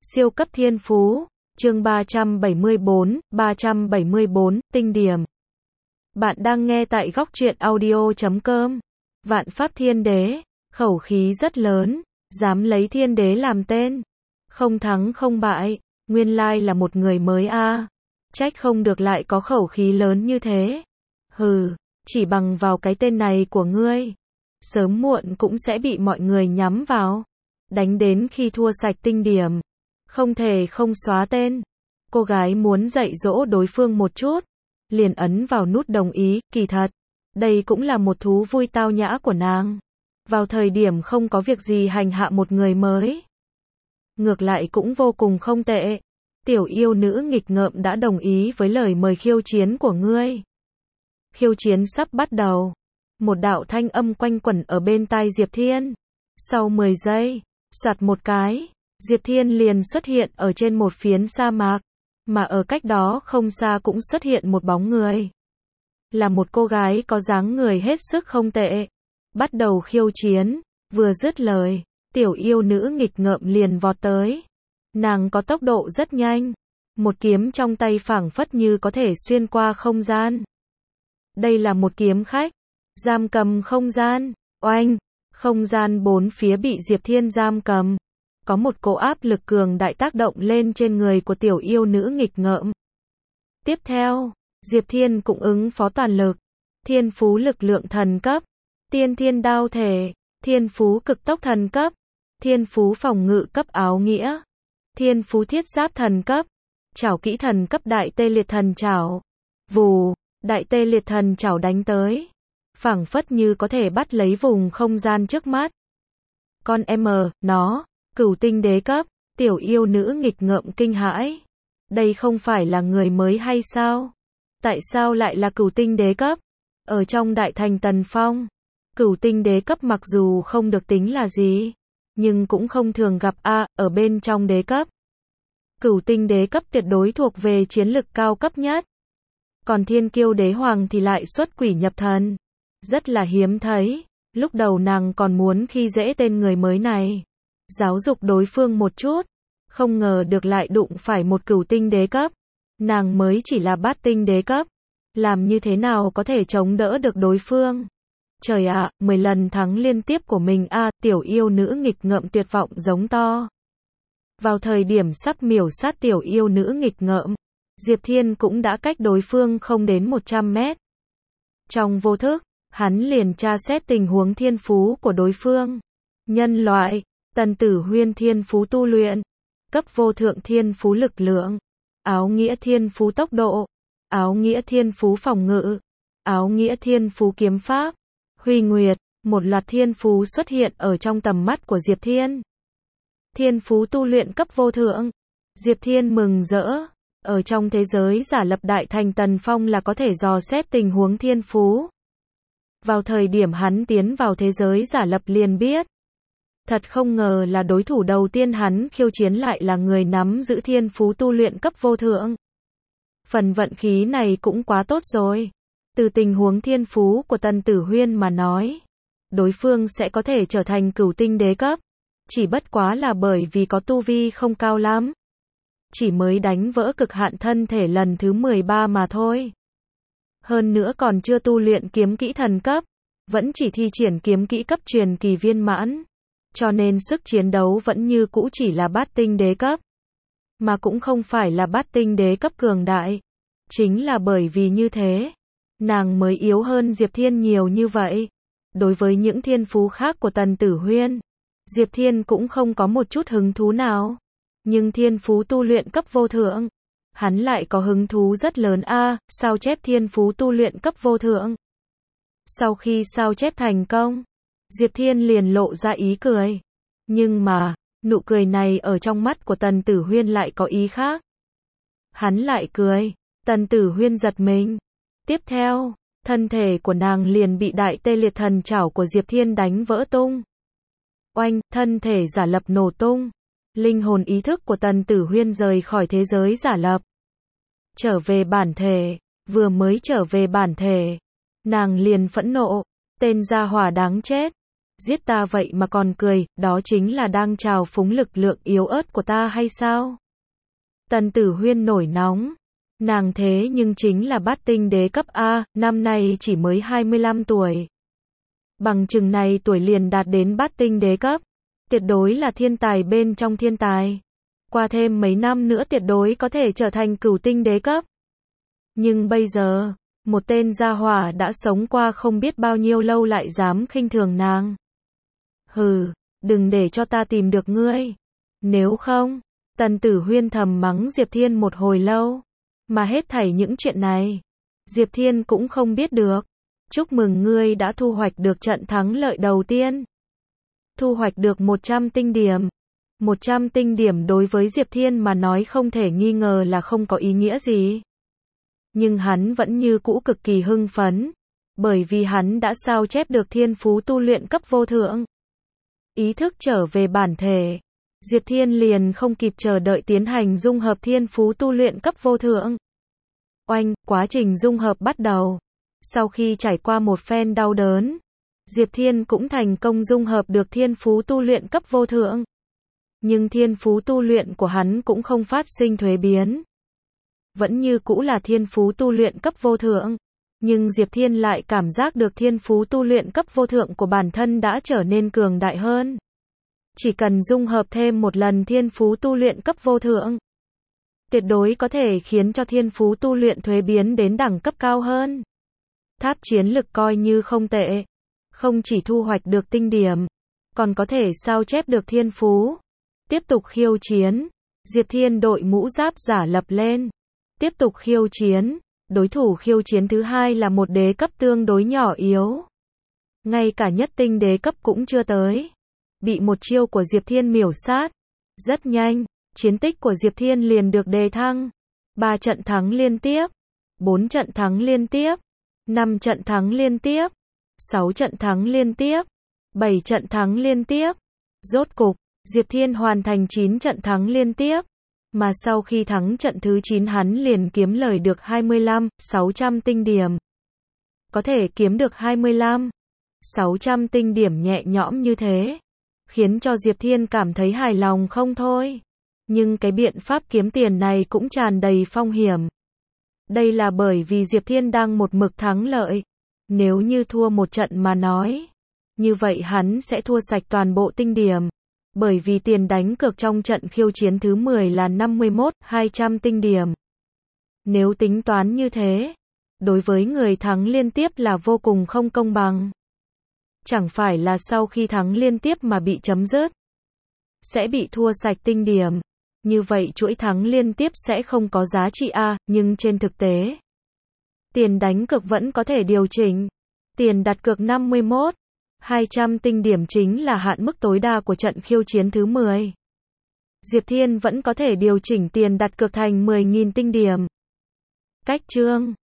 Siêu cấp thiên phú, chương 374, tinh điểm. Bạn đang nghe tại góc truyện audio.com. Vạn pháp thiên đế, khẩu khí rất lớn, dám lấy thiên đế làm tên. Không thắng không bại, nguyên lai là một người mới a. Trách không được lại có khẩu khí lớn như thế. Hừ, chỉ bằng vào cái tên này của ngươi, sớm muộn cũng sẽ bị mọi người nhắm vào. Đánh đến khi thua sạch tinh điểm, không thể không xóa tên. Cô gái muốn dạy dỗ đối phương một chút, liền ấn vào nút đồng ý. Kỳ thật, đây cũng là một thú vui tao nhã của nàng. Vào thời điểm không có việc gì hành hạ một người mới, ngược lại cũng vô cùng không tệ. Tiểu yêu nữ nghịch ngợm đã đồng ý với lời mời khiêu chiến của ngươi. Khiêu chiến sắp bắt đầu. Một đạo thanh âm quanh quẩn ở bên tai Diệp Thiên. Sau 10 giây, soạt một cái, Diệp Thiên liền xuất hiện ở trên một phiến sa mạc, mà ở cách đó không xa cũng xuất hiện một bóng người. Là một cô gái có dáng người hết sức không tệ. Bắt đầu khiêu chiến, vừa dứt lời, tiểu yêu nữ nghịch ngợm liền vọt tới. Nàng có tốc độ rất nhanh, một kiếm trong tay phảng phất như có thể xuyên qua không gian. Đây là một kiếm khách, giam cầm không gian. Oanh, không gian bốn phía bị Diệp Thiên giam cầm. Có một cỗ áp lực cường đại tác động lên trên người của tiểu yêu nữ nghịch ngợm. Tiếp theo, Diệp Thiên cũng ứng phó toàn lực. Thiên phú lực lượng thần cấp, tiên thiên đao thể, thiên phú cực tốc thần cấp, thiên phú phòng ngự cấp áo nghĩa, thiên phú thiết giáp thần cấp, trảo kỹ thần cấp đại tê liệt thần trảo. Vù, đại tê liệt thần trảo đánh tới, phảng phất như có thể bắt lấy vùng không gian trước mắt. Con nó, cửu tinh đế cấp, tiểu yêu nữ nghịch ngợm kinh hãi. Đây không phải là người mới hay sao? Tại sao lại là cửu tinh đế cấp? Ở trong đại thành Tần Phong, cửu tinh đế cấp mặc dù không được tính là gì, nhưng cũng không thường gặp ở bên trong đế cấp. Cửu tinh đế cấp tuyệt đối thuộc về chiến lực cao cấp nhất. Còn thiên kiêu đế hoàng thì lại xuất quỷ nhập thần. Rất là hiếm thấy. Lúc đầu nàng còn muốn khi dễ tên người mới này, giáo dục đối phương một chút, không ngờ được lại đụng phải một cửu tinh đế cấp. Nàng mới chỉ là bát tinh đế cấp, làm như thế nào có thể chống đỡ được đối phương. Trời ạ, 10 lần thắng liên tiếp của mình tiểu yêu nữ nghịch ngợm tuyệt vọng giống to. Vào thời điểm sắp miểu sát tiểu yêu nữ nghịch ngợm, Diệp Thiên cũng đã cách đối phương không đến 100 mét. Trong vô thức, hắn liền tra xét tình huống thiên phú của đối phương. Nhân loại, Tần Tử Huyên thiên phú tu luyện, cấp vô thượng thiên phú lực lượng, áo nghĩa thiên phú tốc độ, áo nghĩa thiên phú phòng ngự, áo nghĩa thiên phú kiếm pháp, Huy Nguyệt, một loạt thiên phú xuất hiện ở trong tầm mắt của Diệp Thiên. Thiên phú tu luyện cấp vô thượng. Diệp Thiên mừng rỡ, ở trong thế giới giả lập đại thành Tần Phong là có thể dò xét tình huống thiên phú. Vào thời điểm hắn tiến vào thế giới giả lập liền biết. Thật không ngờ là đối thủ đầu tiên hắn khiêu chiến lại là người nắm giữ thiên phú tu luyện cấp vô thượng. Phần vận khí này cũng quá tốt rồi. Từ tình huống thiên phú của Tần Tử Huyên mà nói, đối phương sẽ có thể trở thành cửu tinh đế cấp. Chỉ bất quá là bởi vì có tu vi không cao lắm. Chỉ mới đánh vỡ cực hạn thân thể lần thứ 13 mà thôi. Hơn nữa còn chưa tu luyện kiếm kỹ thần cấp, vẫn chỉ thi triển kiếm kỹ cấp truyền kỳ viên mãn. Cho nên sức chiến đấu vẫn như cũ chỉ là bát tinh đế cấp. Mà cũng không phải là bát tinh đế cấp cường đại. Chính là bởi vì như thế, nàng mới yếu hơn Diệp Thiên nhiều như vậy. Đối với những thiên phú khác của Tần Tử Huyên, Diệp Thiên cũng không có một chút hứng thú nào. Nhưng thiên phú tu luyện cấp vô thượng, hắn lại có hứng thú rất lớn sao chép thiên phú tu luyện cấp vô thượng. Sau khi sao chép thành công, Diệp Thiên liền lộ ra ý cười. Nhưng mà, nụ cười này ở trong mắt của Tần Tử Huyên lại có ý khác. Hắn lại cười, Tần Tử Huyên giật mình. Tiếp theo, thân thể của nàng liền bị đại tê liệt thần trảo của Diệp Thiên đánh vỡ tung. Oanh, thân thể giả lập nổ tung. Linh hồn ý thức của Tần Tử Huyên rời khỏi thế giới giả lập. Trở về bản thể, vừa mới trở về bản thể, nàng liền phẫn nộ, tên gia hỏa đáng chết. Giết ta vậy mà còn cười, đó chính là đang trào phúng lực lượng yếu ớt của ta hay sao? Tần Tử Huyên nổi nóng. Nàng thế nhưng chính là bát tinh đế cấp A, năm nay chỉ mới 25 tuổi. Bằng chừng này tuổi liền đạt đến bát tinh đế cấp. Tuyệt đối là thiên tài bên trong thiên tài. Qua thêm mấy năm nữa tuyệt đối có thể trở thành cửu tinh đế cấp. Nhưng bây giờ, một tên gia hỏa đã sống qua không biết bao nhiêu lâu lại dám khinh thường nàng. Hừ, đừng để cho ta tìm được ngươi. Nếu không, Tần Tử Huyên thầm mắng Diệp Thiên một hồi lâu. Mà hết thảy những chuyện này, Diệp Thiên cũng không biết được. Chúc mừng ngươi đã thu hoạch được trận thắng lợi đầu tiên. Thu hoạch được 100 tinh điểm. 100 tinh điểm đối với Diệp Thiên mà nói không thể nghi ngờ là không có ý nghĩa gì. Nhưng hắn vẫn như cũ cực kỳ hưng phấn. Bởi vì hắn đã sao chép được thiên phú tu luyện cấp vô thượng. Ý thức trở về bản thể. Diệp Thiên liền không kịp chờ đợi tiến hành dung hợp thiên phú tu luyện cấp vô thượng. Oanh, quá trình dung hợp bắt đầu. Sau khi trải qua một phen đau đớn, Diệp Thiên cũng thành công dung hợp được thiên phú tu luyện cấp vô thượng. Nhưng thiên phú tu luyện của hắn cũng không phát sinh thuế biến. Vẫn như cũ là thiên phú tu luyện cấp vô thượng. Nhưng Diệp Thiên lại cảm giác được thiên phú tu luyện cấp vô thượng của bản thân đã trở nên cường đại hơn. Chỉ cần dung hợp thêm một lần thiên phú tu luyện cấp vô thượng, tuyệt đối có thể khiến cho thiên phú tu luyện thuế biến đến đẳng cấp cao hơn. Tháp chiến lực coi như không tệ. Không chỉ thu hoạch được tinh điểm, còn có thể sao chép được thiên phú. Tiếp tục khiêu chiến. Diệp Thiên đội mũ giáp giả lập lên. Tiếp tục khiêu chiến. Đối thủ khiêu chiến thứ hai là một đế cấp tương đối nhỏ yếu. Ngay cả nhất tinh đế cấp cũng chưa tới. Bị một chiêu của Diệp Thiên miểu sát. Rất nhanh, chiến tích của Diệp Thiên liền được đề thăng. 3 trận thắng liên tiếp. 4 trận thắng liên tiếp. 5 trận thắng liên tiếp. 6 trận thắng liên tiếp. 7 trận thắng liên tiếp. Rốt cục, Diệp Thiên hoàn thành 9 trận thắng liên tiếp. Mà sau khi thắng trận thứ 9 hắn liền kiếm lời được 25.600 tinh điểm. Có thể kiếm được 25.600 tinh điểm nhẹ nhõm như thế, khiến cho Diệp Thiên cảm thấy hài lòng không thôi. Nhưng cái biện pháp kiếm tiền này cũng tràn đầy phong hiểm. Đây là bởi vì Diệp Thiên đang một mực thắng lợi. Nếu như thua một trận mà nói, như vậy hắn sẽ thua sạch toàn bộ tinh điểm. Bởi vì tiền đánh cược trong trận khiêu chiến thứ 10 là 51.200 tinh điểm. Nếu tính toán như thế, đối với người thắng liên tiếp là vô cùng không công bằng. Chẳng phải là sau khi thắng liên tiếp mà bị chấm dứt, sẽ bị thua sạch tinh điểm. Như vậy chuỗi thắng liên tiếp sẽ không có giá trị A, nhưng trên thực tế, tiền đánh cược vẫn có thể điều chỉnh. Tiền đặt cược 51.200 tinh điểm chính là hạn mức tối đa của trận khiêu chiến thứ 10. Diệp Thiên vẫn có thể điều chỉnh tiền đặt cược thành 10.000 tinh điểm. Cách chương